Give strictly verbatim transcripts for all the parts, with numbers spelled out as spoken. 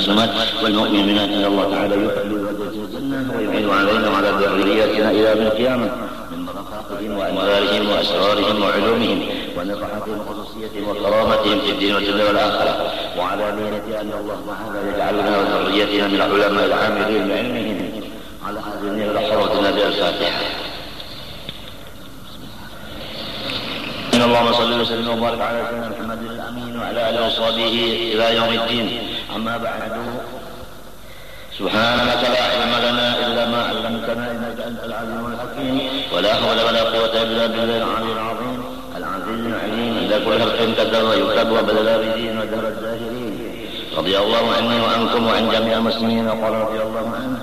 والمسلمات والمؤمنات أن الله تعالى يحب ويدخل الجنة ويعين علينا وعلى ذرياتنا إلى يوم القيامة من بركاتهم وأنوارهم وأسرارهم وعلومهم ونفحاتهم وخصوصيتهم وكرامتهم في الدين والدنيا والآخرة وعلى نية أن الله تعالى يجعلنا وذريتنا من العلماء العاملين بعلمهم على هذه النية حرمة النبي الفاتحة. اللهم صل وسلم وبارك على سيدنا محمد الامين وعلى اله وصحبه الى يوم الدين. اما بعد، سبحانك لا علم لنا الا ما علمتنا انك انت العليم الحكيم ولا حول ولا قوه الا بالله العلي العظيم العزيز العليم. اذا كل خلق كذب ويكتب وبدل بدين ودهر الزاهرين. رضي الله عني وعنكم وعن جميع المسلمين. وقال رضي الله عنه.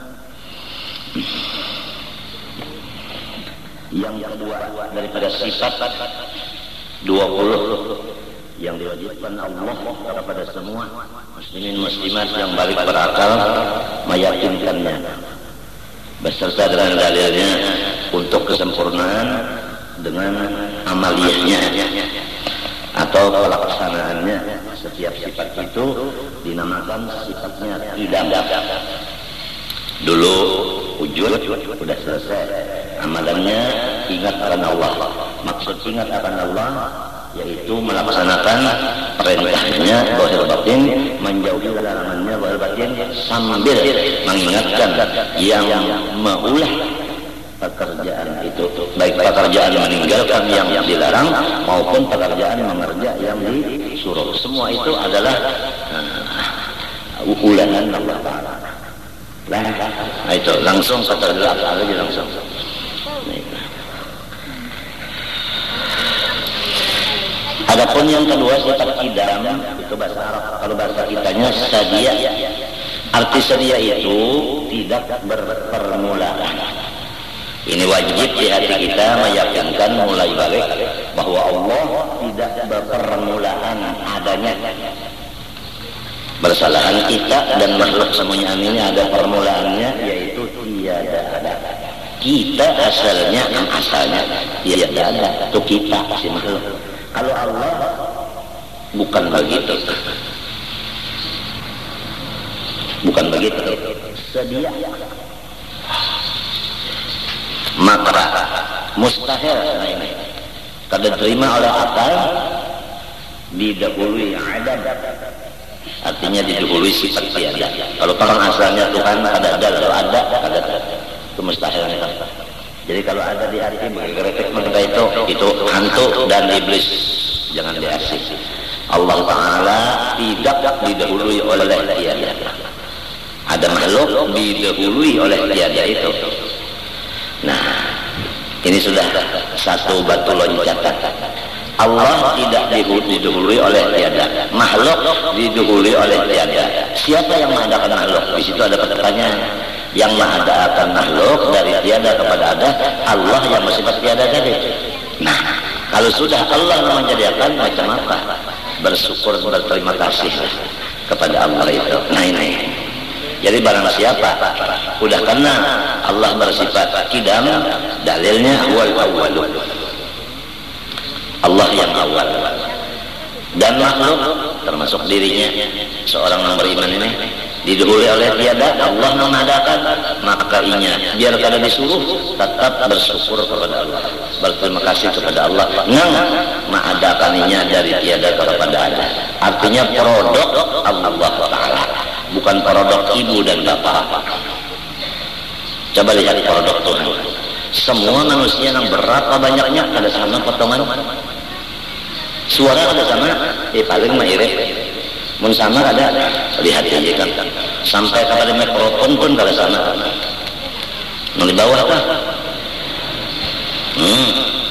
Yang kedua daripada sifat dua puluh yang diwajibkan Allah kepada semua muslimin muslimat yang balik berakal meyakinkannya beserta dengan dalilnya untuk kesempurnaan dengan amaliyahnya atau pelaksanaannya. Setiap sifat itu dinamakan sifatnya tidak. Dulu ujud sudah selesai amalannya, ingat akan Allah. Maksud ingat akan Allah yaitu melaksanakan perintahnya zahir batin, menjauhi larangannya zahir batin, sambil mengingatkan yang maulah pekerjaan itu, baik pekerjaan meninggalkan yang dilarang maupun pekerjaan mengerja yang disuruh. Semua itu adalah uh, ulanan Allah Ta'ala. Nah, itu langsung kata Allah Ta'ala langsung. Adapun yang kedua sifat kidam itu bahasa Arab, kalau bahasa kitanya sadia. Arti sadia itu tidak berpermulaan. Ini wajib di hati kita meyakinkan mulai balik bahwa Allah tidak berpermulaan adanya. Bersalahan kita dan makhluk semuanya ini ada permulaannya, yaitu tiada ada. Kita asalnya asalnya tiada ada, itu kita si makhluk. Kalau Allah bukan begitu, bukan begitu. Sedia, makra, mustahil. Nah ini kada terima oleh akal, didahului adab. Artinya didahului sifat tiada. Kalau orang asalnya Tuhan kada ada, kalau ada kada ada, itu mustahil. Jadi kalau ada di hati bergerak mereka itu itu hantu dan iblis, jangan diasih. Allah Ta'ala tidak didahului oleh tiada. Ada makhluk didahului oleh tiada itu. Nah, ini sudah satu batu loncatan. Allah tidak didahului oleh tiada, makhluk didahului oleh tiada. Siapa yang mengadakan makhluk? Di situ ada pertanyaan. Yang mengadakan makhluk dari tiada kepada ada, Allah yang bersifat tiada tadi. Nah, kalau sudah Allah menjadikan, macam apa? Bersyukur, berterima kasih kepada Allah itu. Nah ini. Jadi barang siapa udah kenal Allah bersifat kidam, dalilnya wal awwal. Allah yang awal. Dan makhluk termasuk dirinya seorang yang beriman ini didahului oleh tiada. Allah mengadakan, maka inya biar kada disuruh tetap bersyukur kepada Allah, berterima kasih kepada Allah yang mengadakannya dari tiada kepada ada. Artinya produk Allah Ta'ala, bukan produk ibu dan bapak. Coba lihat produk Tuhan. Semua manusia yang berapa banyaknya ada sama potongan suara, ada sama, eh paling mirip. Mun sama ada, lihat aja kan. Sampai kepada mikrofon pun kalau sama. Mau di bawah apa? Hmm.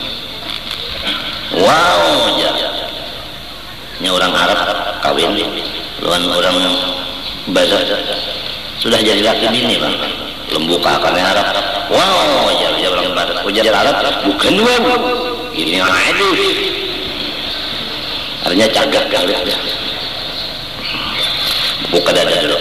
Wow, ya. Ini orang Arab kawin, lawan orang Bazar. Sudah jadi laki bini bang. Lembu kakarnya Arab. Wow, ya, ya orang Barat. Ujar Arab, bukan wow. Ini aduh. Artinya cagak kali aja. Buka dada dulu.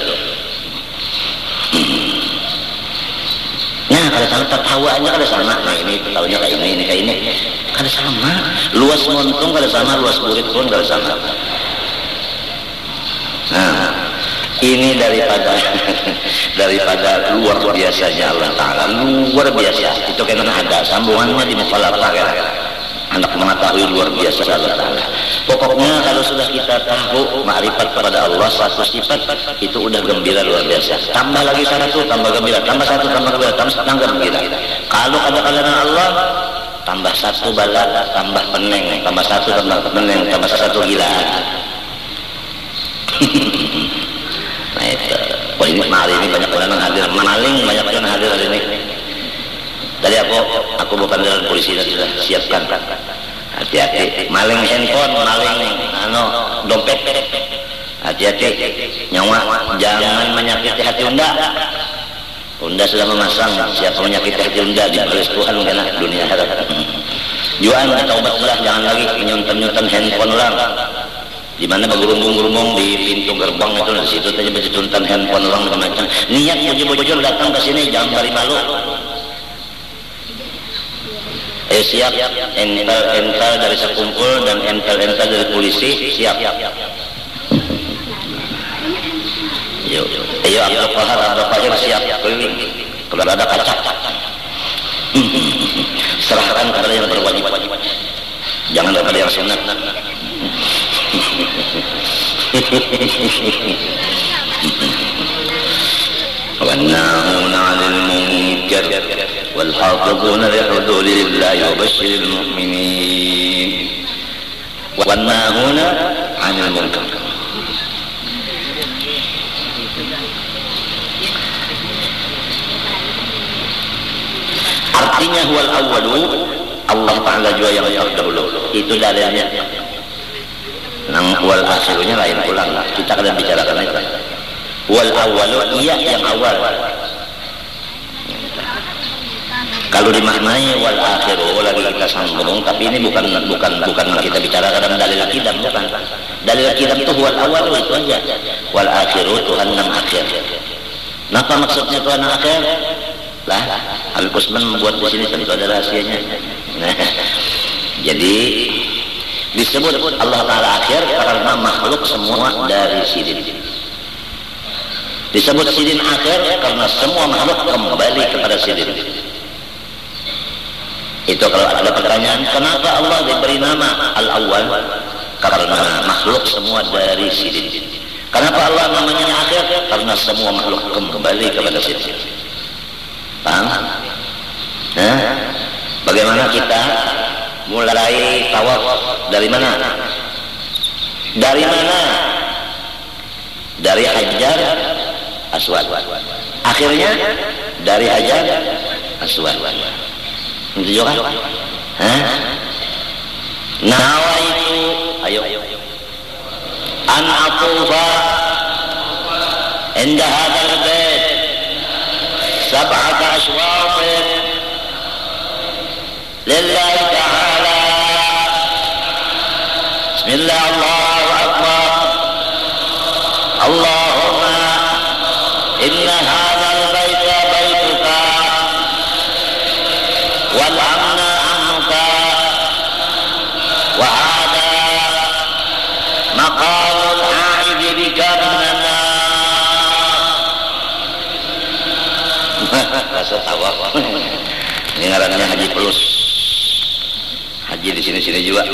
Hmm. Nah, kalau sama tertawanya kada sama. Nah ini tertawanya kayak ini, ini kayak ini. Kada sama. Luas montung kada sama, luas burit pun kada sama. Nah, Ini daripada daripada luar biasanya Allah Ta'ala, luar biasa. Itu kan ada sambungannya di mukhalafah kan. Anak mengetahui luar biasa Allah Ta'ala. Pokoknya kalau sudah kita tahu ma'rifat kepada Allah satu sifat, itu udah gembira luar biasa. Tambah lagi satu, tambah gembira. Tambah satu, tambah gembira. Tambah tambah gembira. Kalau ada kalian Allah, tambah satu bala, tambah peneng. Tambah satu, tambah peneng. Tambah satu gila. Nah itu. Oh ini hari ini banyak orang hadir. Maling banyak orang hadir hari ini. Tadi aku aku bukan dalam polisi sudah siapkan. Hati-hati. Maling handphone, maling anu dompet. Hati-hati. Nyawa jangan menyakiti hati unda. Unda sudah memasang siapa menyakiti hati unda di baris Tuhan kena dunia akhirat. Juan taubatlah, jangan lagi nyuntan-nyuntan handphone orang. Di mana bergerumbung-gerumbung di pintu gerbang itu, di situ saja bercuntan handphone orang macam-macam. Niat bujur-bujur datang ke sini jangan bari malu. Ayo siap, ental-ental dari sekumpul dan ental-ental dari polisi siap. Yuk, ayo Abdul Qahar, Abdul Qahir siap keliling. Kalau ada kaca, serahkan kepada yang berwajib, jangan kepada yang sunat. والناهون عن المنكر والحافظون لحدود الله وبشر المؤمنين والناهون عن المنكر. Artinya huwal awwalu, Allah Ta'ala juga yang terdahulu. Itu dalilnya. Nang wal akhirunya lain pulang lah. Kita akan bicarakan itu. Wal awwalu, iya yang awal. Kalau dimaknai wal akhiru lagi kita sambung, tapi ini bukan bukan bukan kita bicara dalam dalil kidam, bukan. Dalil kidam itu wal awwalu itu aja. Wal akhiru Tuhan yang akhir. Apa maksudnya Tuhan yang akhir? Lah, Al Kusman membuat di sini tentu ada rahasianya. Nah, jadi disebut Allah Ta'ala akhir karena makhluk semua dari sidin. Disebut sidin akhir karena semua makhluk kembali kepada sidin. Itu kalau ada pertanyaan, kenapa Allah diberi nama Al-Awwal? Karena makhluk semua dari sidin. Kenapa Allah namanya akhir? Karena semua makhluk kembali kepada sidin. Paham? Nah, bagaimana kita mulai tawaf dari mana? Dari mana? Dari Hajar Aswad. Akhirnya dari Hajar Aswad. Itu juga. Hah? Nawaitu, ayo. An atufa inda hadzal bait sab'ata ashwaq lillahi ta'ala. Bismillah, Allahu akbar. Allahumma inna hadzal baita baituka wal amna amnuka wa hada maqamul a'idhi bika minan nar. Rasa tawaf. Ini ngarannya Haji Pelus. Haji di sini-sini juga.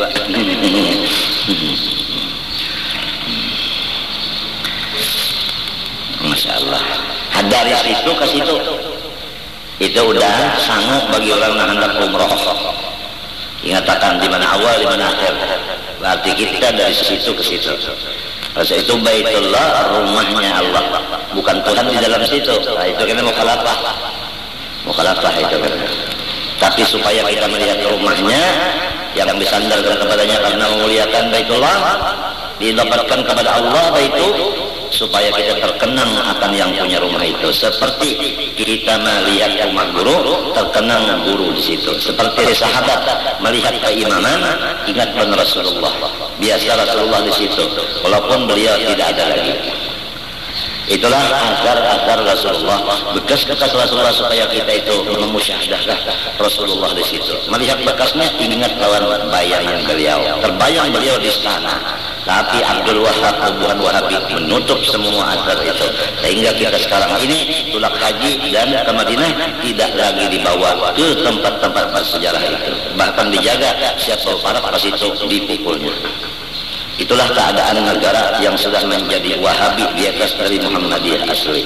Masya Allah. Dari situ ke situ, itu udah sanggup bagi orang yang hendak umroh. Ingatakan di mana awal, di mana akhir. Berarti kita dari situ ke situ. Rasa itu Baitullah, rumahnya Allah, bukan Tuhan di dalam situ. Nah, itu kena mukhalafah. Mukhalafah itu kan. Tapi supaya kita melihat rumahnya yang disandarkan kepadanya karena memuliakan Baitullah, didapatkan kepada Allah itu supaya kita terkenang akan yang punya rumah itu. Seperti kita melihat rumah guru, terkenang guru di situ. Seperti sahabat melihat keimaman, ingat pada Rasulullah. Biasa Rasulullah di situ, walaupun beliau tidak ada lagi. Itulah agar-agar Rasulullah, bekas-bekas Rasulullah supaya kita itu memusyahadahkan Rasulullah di situ. Melihat bekasnya, ingat lawan bayangnya beliau. Terbayang beliau di istana. Tapi Abdul Wahab Tubuhan Wahabi menutup semua asar itu, sehingga kita sekarang ini tulak haji dan ke Madinah tidak lagi dibawa ke tempat-tempat bersejarah itu, bahkan dijaga siapa para pas itu dipukulnya. Itulah keadaan negara yang sudah menjadi Wahabi di atas dari Muhammadiyah asli.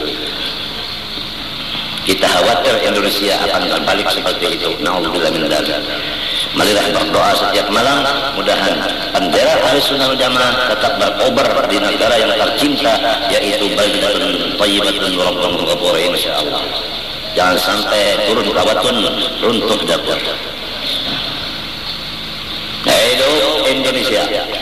Kita khawatir Indonesia akan berbalik seperti itu. Na'udzubillah min dzalik. Marilah berdoa setiap malam, mudahan bendera Ahlussunnah wal Jamaah tetap berkobar di negara yang tercinta, yaitu baldatun thayyibatun wa rabbun ghafur, insyaallah. Jangan sampai turun kawatun, runtuh dapur. Hidup Indonesia.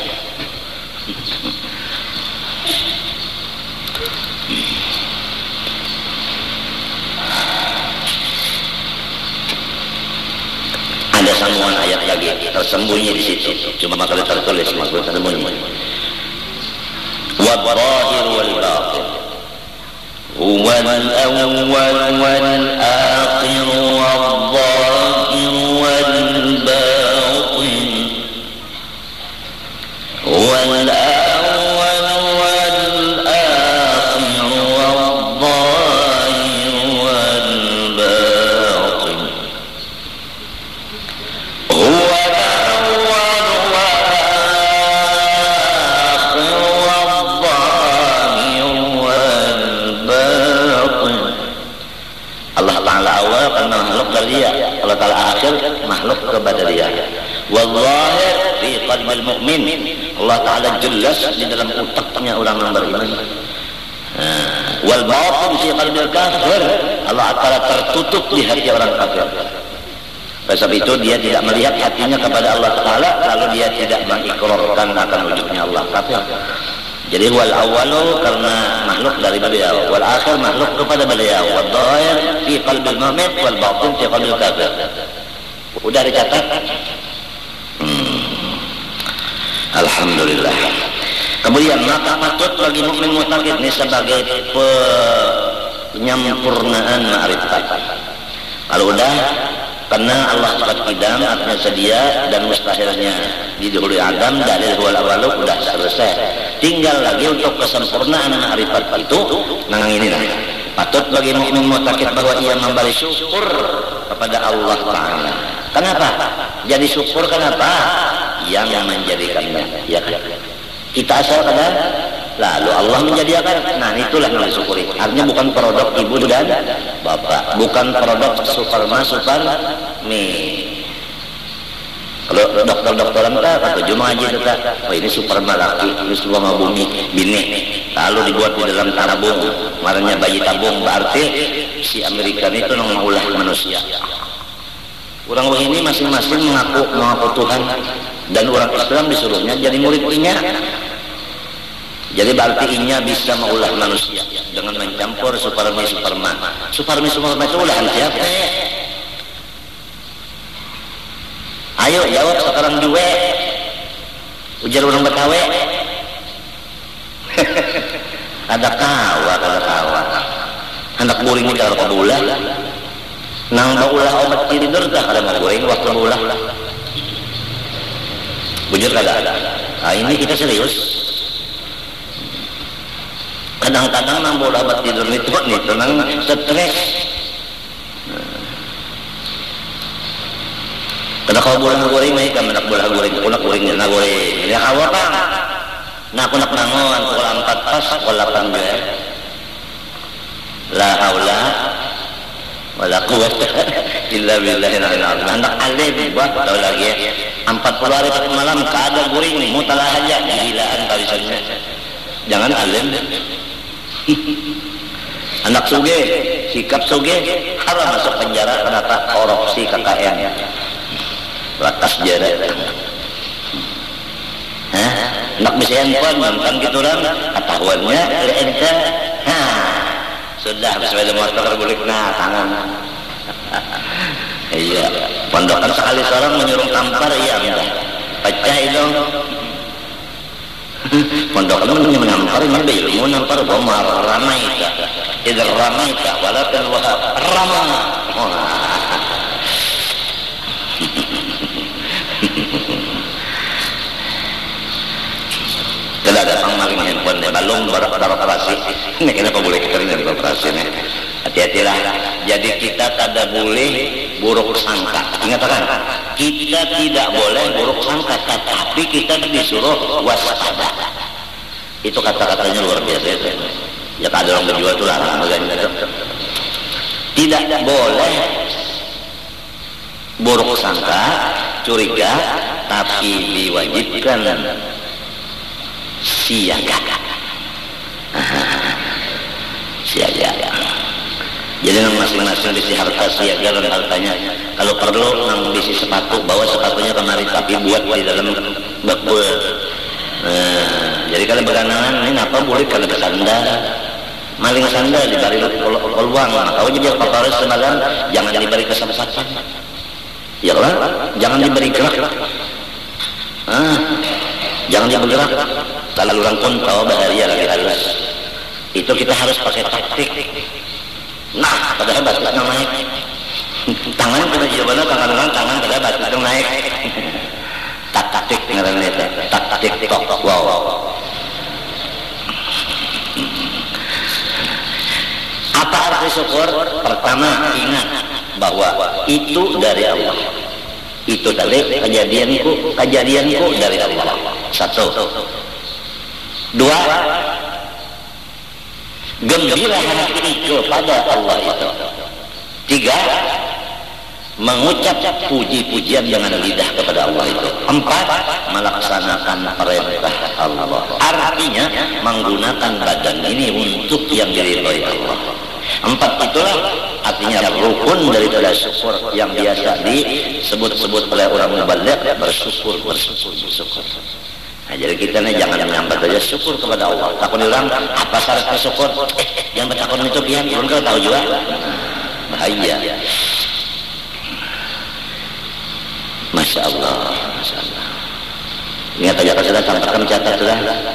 Ada sambungan ayat lagi tersembunyi di situ, cuma kalau tertulis maksud tersembunyi. Wadh-dhahir wal batin huwal awwal wal akhir wadh-dhahir wal batin huwal awwal wal akhir wadh-dhahir wal batin huwa al-awwal wal akhir wadh-dhahir wal batin. Allah Ta'ala awal karena makhluk dari dia, Allah Ta'ala akhir makhluk kepada dia. Wal-zahir fi qalbil mu'min, Allah Ta'ala jelas di dalam otaknya orang yang beriman. Wal batin fi qalbil kafir, Allah Ta'ala tertutup di hati orang kafir. Sebab itu dia tidak melihat hatinya kepada Allah Ta'ala, lalu dia tidak mengikrarkan akan wujudnya Allah kafir. Jadi wal awalu karena makhluk dari beliau, wal akhir makhluk kepada beliau, wal zahir fi qalbil mu'min, wal batin fi qalbil kafir. Udah dicatat? Hmm. Alhamdulillah. Kemudian maka patut bagi mukmin muttaqin ini sebagai penyempurnaan ma'rifat. Kalau udah, karena Allah sifat qidam artinya sedia dan mustahilnya didahului Adam, dalil wal awalu udah selesai. Tinggal lagi untuk kesempurnaan ma'rifat itu, nang ini lah. Patut bagi mukmin muttaqin bahwa ia memberi syukur kepada Allah Ta'ala. Kenapa? Jadi syukur kenapa? Yang menjadikannya, ya kan? Kita asal kadang, lalu Allah menjadikan. Nah itulah yang disyukuri. Artinya bukan produk ibu dan bapak, bukan produk superma super mi. Kalau dokter-dokteran tak atau jemaah haji tak, oh ini superma laki, ini superma bumi bini, lalu dibuat di dalam tabung, warnanya bayi tabung, berarti si Amerika itu mengulah manusia. Orang ini masing-masing mengaku mengaku Tuhan, dan orang Islam disuruhnya jadi murid inya. Jadi berarti inya bisa mengulah manusia dengan mencampur supermi superman. Supermi superman itu ulahan siapa? Ayo jawab sekarang juga. Ujar orang Betawi. Ada kawa, ada kawa. Anak guring ini kalau kabulah. Nang baulah obat tidur dah kada mau goreng waktu baulah. Bujur kada ada. Nah ini kita serius. Kadang-kadang nang baulah obat tidur itu itu nang stres. Kada kau bola goreng mai kan nak bola goreng kunak gorengnya na goreng. Ya awak bang. Nah kunak nangon sekolah empat pas sekolah delapan juga. La haula wala quwwata illa billahil azim. Anak alim buat tahu lagi empat puluh hari satu malam kada guring mutalah aja gilaan kalisannya. Jangan alim. Anak suge, sikap suge haram masuk penjara kenapa? Korupsi K K N. Batas jarak. Hah? Anak bisa handphone mantan gitu orang ketahuannya ente. Hah. Sudah sepeda motor bulik nah tangan. Iya, pondokan sekali seorang menyuruh tampar iya enggak. Pecah itu. Pondokan menyuruh nampar ini ada ilmu nampar bomar ramai tak. Idza ramaita walakin wa rama. Udah datang maling handphone deh, balung baru operasi. Ini kenapa boleh kita ini operasi nih? Hati-hatilah. Jadi kita tidak boleh buruk sangka. Ingat kan? Kita tidak boleh buruk sangka, tapi kita disuruh waspada. Itu kata-katanya luar biasa. Ya ada orang berjual itu larang. Tidak boleh buruk sangka, curiga, tapi diwajibkan siaga. Siaga. Jadi masing-masing bisi harta siaga dan hartanya. Kalau perlu nang bisi sepatu, bawa sepatunya kemari tapi buat di dalam bakul. Nah, jadi kalau beranangan ini apa boleh kalau bersandar. Maling sandal diberi peluang, maka wajib biar paparas semalam jangan diberi kesempatan. Ya kan? Jangan diberi gerak. Ah, jangan diberi gerak. Kalau orang pun tahu bahaya lagi halus. Itu kita harus pakai taktik. Nah, padahal batasnya naik. Tangan kena jawabannya tangan orang tangan padahal batasnya naik. Tak taktik ngaranna eta. Tak taktik tok. Wow. Apa arti syukur? Pertama, ingat bahwa itu dari Allah. Itu dari kejadianku, kejadianku dari Allah. Satu. Dua, gembira hati kepada Allah itu. Tiga, mengucap puji-pujian dengan lidah kepada Allah itu. Empat, melaksanakan perintah Allah. Artinya menggunakan badan ini untuk yang diridhoi Allah. Empat itulah artinya rukun daripada syukur yang biasa disebut-sebut oleh orang mubaligh, bersyukur, bersyukur, bersyukur. Nah, jadi kita nih jangan menyambat saja syukur kepada Allah. Takut orang apa syarat bersyukur? Eh, yang bertakun itu pian, belum kau tahu juga. Bahaya. Masya Allah, Masya Allah. Ingat aja kalau sudah sampaikan catat sudah.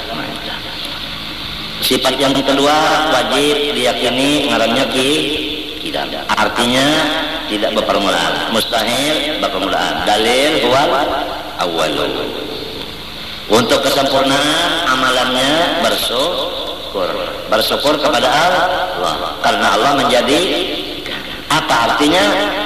Sifat yang kedua wajib diyakini ngarannya ki tidak. Artinya tidak berpermulaan. Mustahil berpermulaan. Dalil huwal awwalu. Untuk kesempurnaan amalannya bersyukur. Bersyukur kepada Allah. Karena Allah menjadi apa artinya?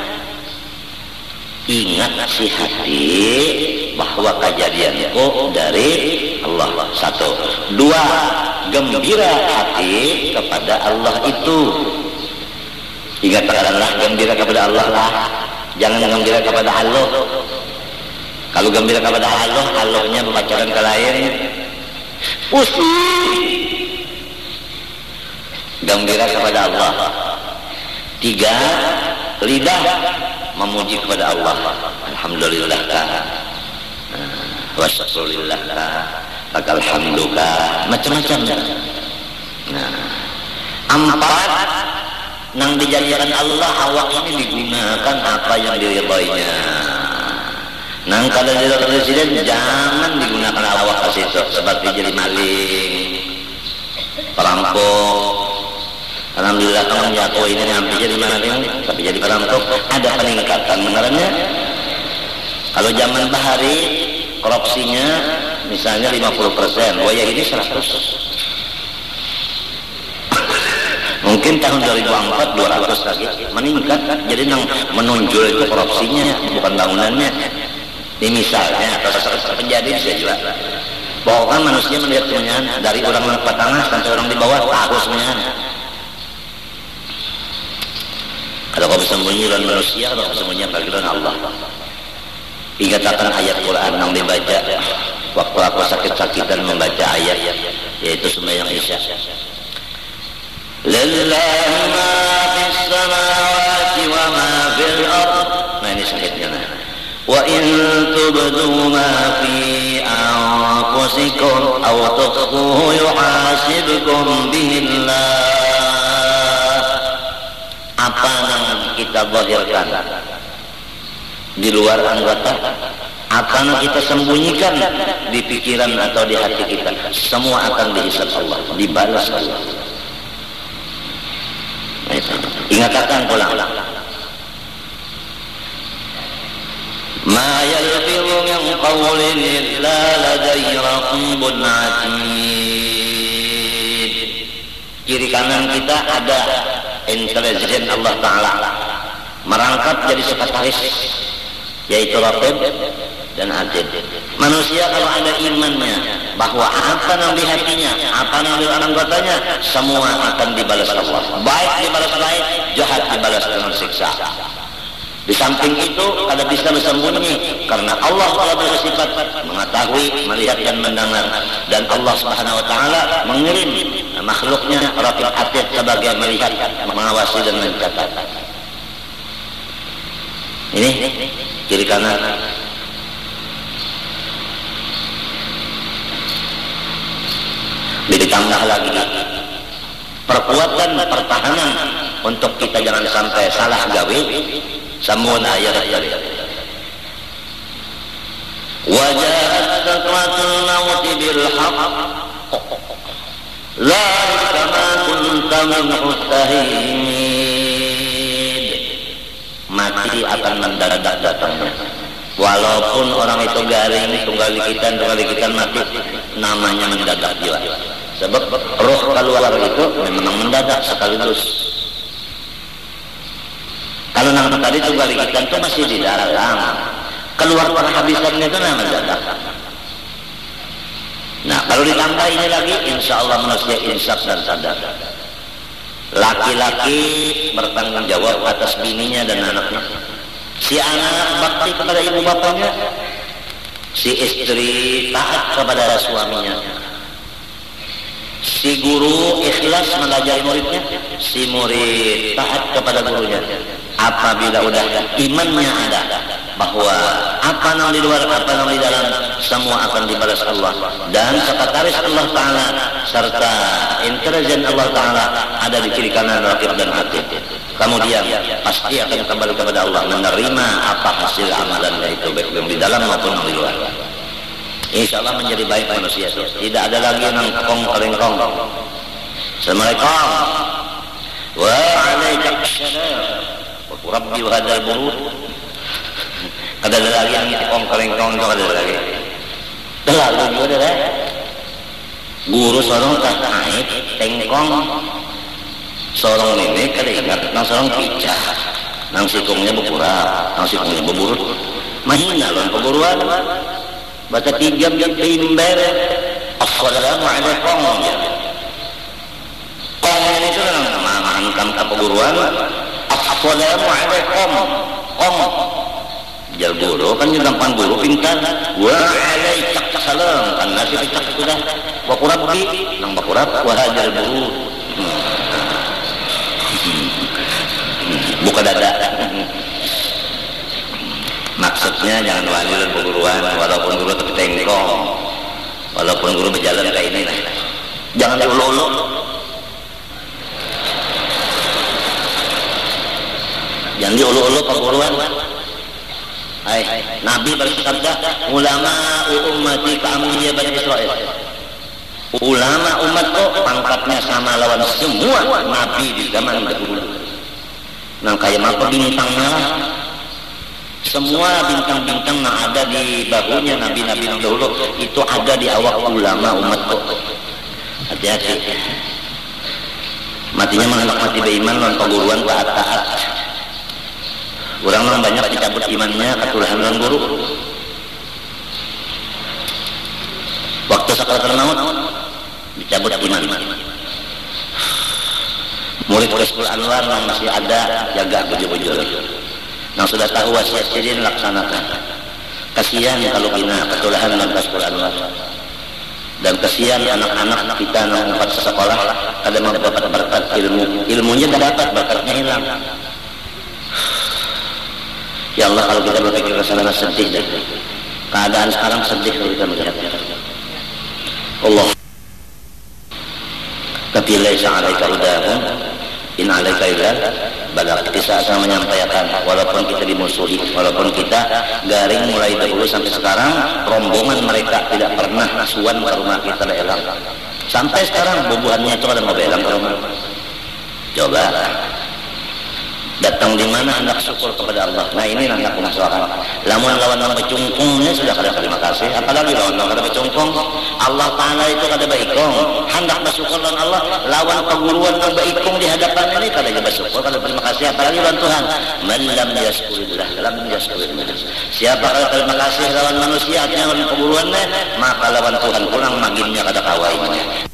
Ingat si hati bahwa kejadianku dari Allah. Satu. Dua, gembira hati kepada Allah itu. Ingat katakanlah gembira kepada Allah lah. Jangan gembira kepada Allah. Kalau gembira kepada Allah, Allahnya berpacaran ke lain, pusing. Gembira kepada Allah. Tiga, lidah memuji kepada Allah. Alhamdulillah kah, wa syukurillah kah, lakal hamdu kah, macam-macam. Nah, empat, nang dijadikan Allah awak ini digunakan apa yang diridhoinya. Nang kalau jadi presiden jangan digunakan awak ke situ seperti jadi maling, perampok. Alhamdulillah kamu jatuh ini hampir jadi maling, tapi jadi perampok ada peningkatan benarannya. Kalau zaman bahari korupsinya misalnya lima puluh persen, waya ini seratus. Mungkin tahun dua ribu empat dua ratus lagi meningkat, jadi nang menonjol itu korupsinya bukan bangunannya. Ini misalnya atau penjadi bisa juga. Bahwa kan manusia melihat semuanya dari orang yang ke tengah sampai orang di bawah tahu semuanya. Kalau kau bersembunyi dan manusia, kalau bersembunyi bagian Allah. Ingat akan ayat Quran yang dibaca waktu aku sakit-sakitan membaca ayat yaitu sembahyang Isya. Lillahi ma fis samawati wa ma fil ardh. Nah ini sakitnya. Nah. Wa in tubdu ma fi anfusikum aw tukhfuhu yuhasibkum bihillah. Apa yang kita zahirkan di luar anggota, apa yang kita sembunyikan di pikiran atau di hati kita, semua akan dihisab Allah, dibalas Allah. Ingat akan pulang. Ma yalfizu min qawlin illa ladayhi raqibun atid. Kiri kanan kita ada intelijen Allah Ta'ala merangkap jadi sekretaris, yaitu raqib dan atid. Manusia kalau ada imannya bahwa apa yang di hatinya, apa yang di anggotanya, semua akan dibalas Allah. Baik dibalas baik, jahat dibalas dengan siksa. Di samping itu kada bisa bersembunyi karena Allah telah bersifat mengetahui, melihat dan mendengar, dan Allah Subhanahu wa taala mengirim makhluknya raqib atid sebagai melihat, mengawasi dan mencatat. Ini kiri kanan. Ditambah lagi perkuatan pertahanan untuk kita jangan sampai salah gawe. Sambungan ayat tadi. Wajahat sakratul maut bil haqq la kama kunta minhu tahid. Mati akan mendadak datangnya. Walaupun orang itu garing, tunggal dikitan, tunggal dikitan mati, namanya mendadak juga. Sebab roh keluar itu memang mendadak sekaligus. Kalau nang tadi tunggal dikitan itu masih di dalam, keluar penghabisannya itu namanya mendadak. Nah, kalau ditambah ini lagi, insya Allah manusia insaf dan sadar. Laki-laki bertanggung jawab atas bininya dan anaknya. Si anak bakti kepada ibu bapaknya, si istri taat kepada suaminya, si guru ikhlas mengajari muridnya, si murid taat kepada gurunya. Apabila udah imannya ada bahwa apa yang di luar, apa yang di dalam, semua akan dibalas Allah, dan sekretaris Allah Ta'ala serta intelijen Allah Ta'ala ada di kiri kanan raqib dan atid. Kemudian pasti akan kembali kepada Allah, menerima apa hasil amalannya itu, baik yang di dalam maupun yang di luar. Insya Allah menjadi baik manusia. Tidak ada lagi nangkong kelengkong. Assalamualaikum waalaikumsalam Rabbi wa hadal burud. Ada lagi yang nangkong kelengkong itu ada lagi. Terlalu juga dah. Guru sorong tak naik tengkong. Sorong ini kada ingat nang sorong picah, nang sikungnya berkurang, nang sikungnya berburut. Mahina lon perguruan. Baca tiga bimber. Assalamualaikum. Kong ini itu nang mahankam ka perguruan. Assalamualaikum. Kong. Jal guru kan juga gampang guru pintar. Waalaikumsalam kan nasi picak sudah. Bakurabbi nang bakurab wa hajal burud. Buka dada. Maksudnya jangan wali dan perguruan, walaupun guru tapi tengkong, walaupun guru berjalan kayak ini, jangan diulu-ulu. Jangan diulu-ulu perguruan. Hai, Nabi bersabda, ulama ummati ka'amiyah Bani Israel. Ulama umatku pangkatnya sama lawan semua nabi di zaman dahulu. Nang kayak apa bintangnya, semua bintang-bintang yang ada di bahunya nabi-nabi yang dahulu itu ada di awak ulama umatku. Hati-hati, matinya menganak mati beriman lawan perguruan taat-taat. Orang orang banyak dicabut imannya ketulahan dengan guru. Waktu sakaratul maut dicabut iman. Murid Rasul Anwar yang masih ada jaga bujur-bujur. Yang sudah tahu wasiat sidin laksanakan. Kasihan kalau kina ketulahan dengan Rasul Anwar. Dan kasihan anak-anak kita yang dapat sekolah kada mendapat berkat ilmu, ilmunya tidak dapat, berkatnya hilang. Ya Allah, kalau kita berpikir ke sana sedih deh. Keadaan sekarang sedih kalau kita melihatnya. Allah. Tapi laisa 'alaika hudahum in 'alaika illa balagh. Kita akan menyampaikan walaupun kita dimusuhi, walaupun kita garing mulai dahulu sampai sekarang, rombongan mereka tidak pernah asuhan ke rumah kita belang. Sampai sekarang bubuhannya itu ada mau belang ke rumah. Coba Datang di mana hendak syukur kepada Allah. Nah ini hendak permasalahan. Lamun lawan nama cungkungnya sudah kada terima kasih. Apalagi lawan nama kada cungkung. Allah Taala itu kada baikong. Hendak bersyukur dengan Allah. Lawan perguruan yang baikong di hadapan ini kada jadi bersyukur, kada terima kasih. Apalagi lawan Tuhan. Man lam yaskurillah, lam yaskurillah. Siapa kada terima kasih lawan manusia, artinya lawan perguruannya, maka lawan Tuhan kurang maginnya kada kawainnya.